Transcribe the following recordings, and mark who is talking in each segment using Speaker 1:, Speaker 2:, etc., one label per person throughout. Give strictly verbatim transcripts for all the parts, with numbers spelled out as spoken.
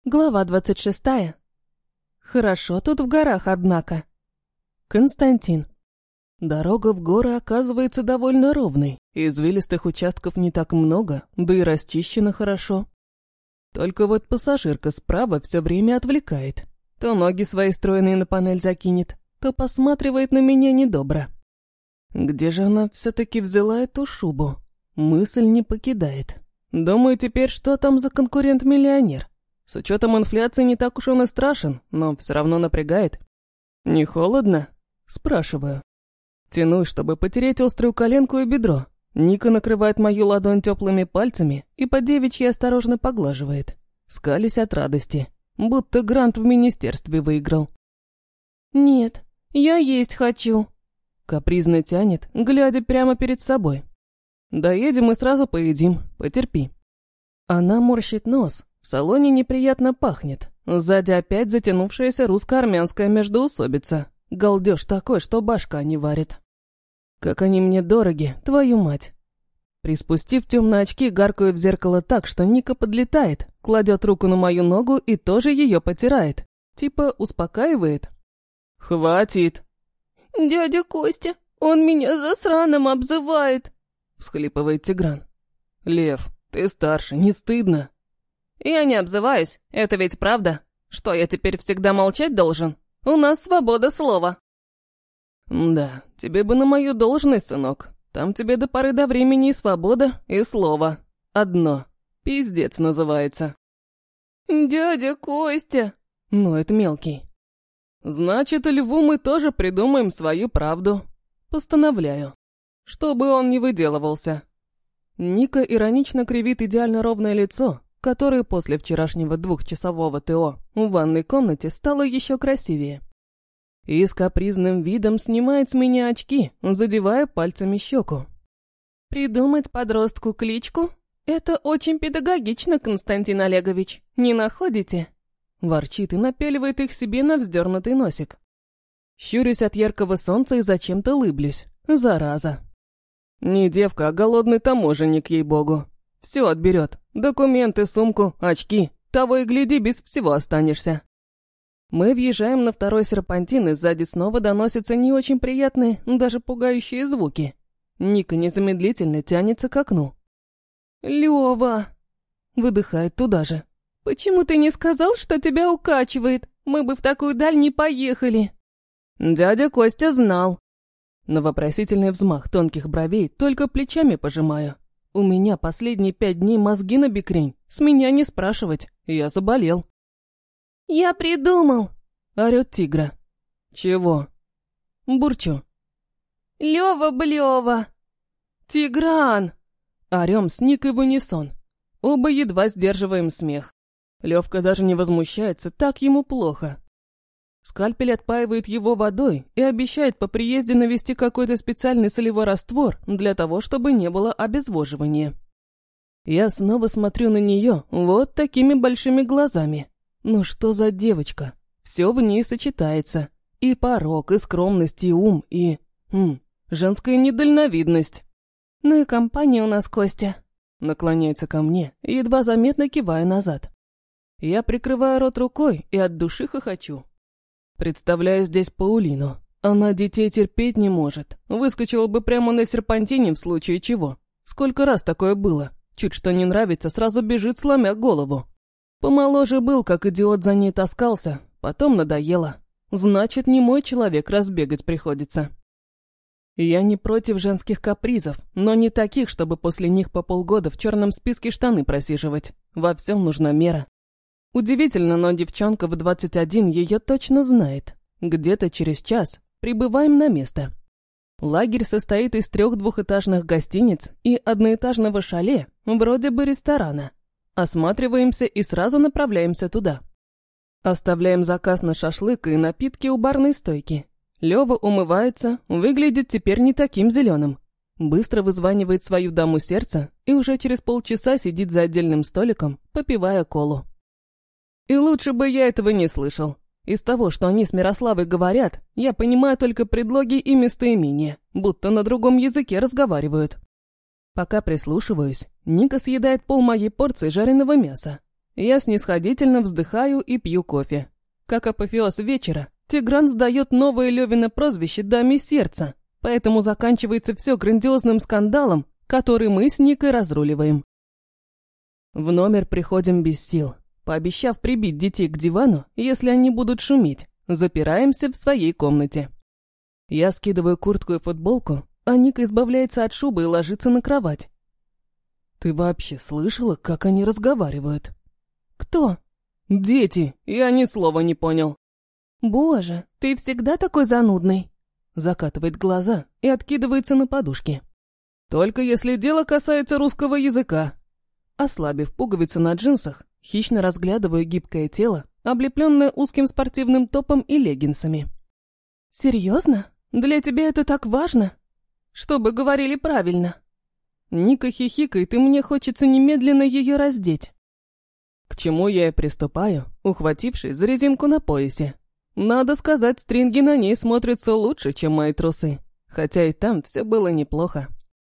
Speaker 1: Глава двадцать шестая. Хорошо тут в горах, однако. Константин. Дорога в горы оказывается довольно ровной, извилистых участков не так много, да и расчищена хорошо. Только вот пассажирка справа все время отвлекает. То ноги свои стройные на панель закинет, то посматривает на меня недобро. Где же она все-таки взяла эту шубу? Мысль не покидает. Думаю теперь, что там за конкурент-миллионер. С учетом инфляции не так уж он и страшен, но все равно напрягает. «Не холодно?» – спрашиваю. Тянусь, чтобы потереть острую коленку и бедро. Ника накрывает мою ладонь теплыми пальцами и по девичьи осторожно поглаживает. Скались от радости, будто грант в министерстве выиграл. «Нет, я есть хочу», – капризно тянет, глядя прямо перед собой. «Доедем и сразу поедим, потерпи». Она морщит нос. В салоне неприятно пахнет. Сзади опять затянувшаяся русско-армянская междоусобица. Галдеж такой, что башка не варит. Как они мне дороги, твою мать. Приспустив темные очки, гаркаю в зеркало так, что Ника подлетает, кладет руку на мою ногу и тоже ее потирает. Типа успокаивает. «Хватит!» «Дядя Костя, он меня засраным обзывает!» всхлипывает Тигран. «Лев, ты старше, не стыдно?» «Я не обзываюсь, это ведь правда. Что, я теперь всегда молчать должен? У нас свобода слова». «Да, тебе бы на мою должность, сынок. Там тебе до поры до времени и свобода, и слово. Одно. Пиздец называется». «Дядя Костя!» Ну, это мелкий. «Значит, льву мы тоже придумаем свою правду. Постановляю. Чтобы он не выделывался». Ника иронично кривит идеально ровное лицо, которое после вчерашнего двухчасового ТО в ванной комнате стало еще красивее. И с капризным видом снимает с меня очки, задевая пальцами щеку. «Придумать подростку кличку? Это очень педагогично, Константин Олегович, не находите?» Ворчит и напяливает их себе на вздернутый носик. Щурюсь от яркого солнца и зачем-то лыблюсь. Зараза. Не девка, а голодный таможенник, ей-богу. Все отберет. Документы, сумку, очки. Того и гляди, без всего останешься. Мы въезжаем на второй серпантин, и сзади снова доносятся не очень приятные, даже пугающие звуки. Ника незамедлительно тянется к окну. «Лёва!» Выдыхает туда же. «Почему ты не сказал, что тебя укачивает? Мы бы в такую даль не поехали!» Дядя Костя знал. На вопросительный взмах тонких бровей только плечами пожимаю. У меня последние пять дней мозги на бекрень. С меня не спрашивать. Я заболел. «Я придумал!» — орёт тигра. «Чего?» Бурчу. «Лёва-блёва!» «Тигран!» Орём с Никой в унисон. Оба едва сдерживаем смех. Лёвка даже не возмущается, так ему плохо. Скальпель отпаивает его водой и обещает по приезде навести какой-то специальный солевой раствор для того, чтобы не было обезвоживания. Я снова смотрю на нее вот такими большими глазами. Ну что за девочка? Все в ней сочетается. И порок, и скромность, и ум, и... Хм, женская недальновидность. «Ну и компания у нас, Костя», — наклоняется ко мне, едва заметно кивая назад. Я прикрываю рот рукой и от души хохочу. Представляю здесь Паулину. Она детей терпеть не может. Выскочила бы прямо на серпантине в случае чего. Сколько раз такое было. Чуть что не нравится, сразу бежит, сломя голову. Помоложе был, как идиот за ней таскался. Потом надоело. Значит, не мой человек, разбегать приходится. Я не против женских капризов, но не таких, чтобы после них по полгода в черном списке штаны просиживать. Во всем нужна мера. Удивительно, но девчонка в двадцать один ее точно знает. Где-то через час прибываем на место. Лагерь состоит из трех двухэтажных гостиниц и одноэтажного шале, вроде бы ресторана. Осматриваемся и сразу направляемся туда. Оставляем заказ на шашлык и напитки у барной стойки. Лёва умывается, выглядит теперь не таким зеленым. Быстро вызванивает свою даму сердца и уже через полчаса сидит за отдельным столиком, попивая колу. И лучше бы я этого не слышал. Из того, что они с Мирославой говорят, я понимаю только предлоги и местоимения, будто на другом языке разговаривают. Пока прислушиваюсь, Ника съедает пол моей порции жареного мяса. Я снисходительно вздыхаю и пью кофе. Как апофеоз вечера, Тигран сдает новое Левино прозвище даме сердца, поэтому заканчивается все грандиозным скандалом, который мы с Никой разруливаем. В номер приходим без сил, пообещав прибить детей к дивану, если они будут шуметь. Запираемся в своей комнате. Я скидываю куртку и футболку, а Ника избавляется от шубы и ложится на кровать. Ты вообще слышала, как они разговаривают? Кто? Дети, я ни слова не понял. Боже, ты всегда такой занудный. Закатывает глаза и откидывается на подушке. Только если дело касается русского языка. Ослабив пуговицу на джинсах, хищно разглядываю гибкое тело, облепленное узким спортивным топом и леггинсами. «Серьезно? Для тебя это так важно? Чтобы говорили правильно». Ника хихикает, и мне хочется немедленно ее раздеть. К чему я и приступаю, ухватившись за резинку на поясе. Надо сказать, стринги на ней смотрятся лучше, чем мои трусы, хотя и там все было неплохо.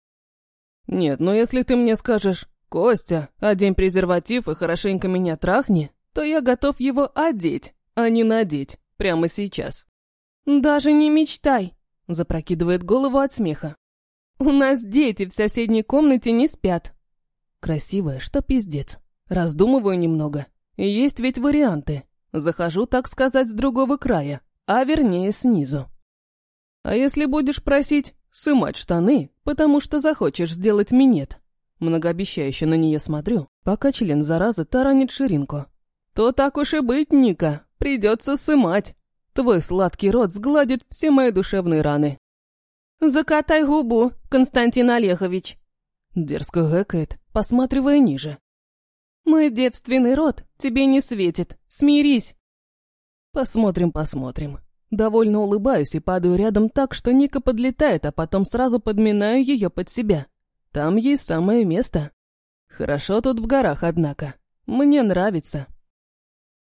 Speaker 1: Нет, но если ты мне скажешь: «Костя, одень презерватив и хорошенько меня трахни», то я готов его одеть, а не надеть, прямо сейчас. «Даже не мечтай», — запрокидывает голову от смеха. «У нас дети в соседней комнате не спят». Красивая, что пиздец. Раздумываю немного. Есть ведь варианты. Захожу, так сказать, с другого края, а вернее снизу. А если будешь просить сымать штаны, потому что захочешь сделать минет? Многообещающе на нее смотрю, пока член заразы таранит ширинку. То так уж и быть, Ника, придется сымать. Твой сладкий рот сгладит все мои душевные раны. «Закатай губу, Константин Олегович!» Дерзко гэкает, посматривая ниже. «Мой девственный рот тебе не светит, смирись!» Посмотрим, посмотрим. Довольно улыбаюсь и падаю рядом так, что Ника подлетает, а потом сразу подминаю ее под себя. Там ей самое место. Хорошо тут в горах, однако. Мне нравится.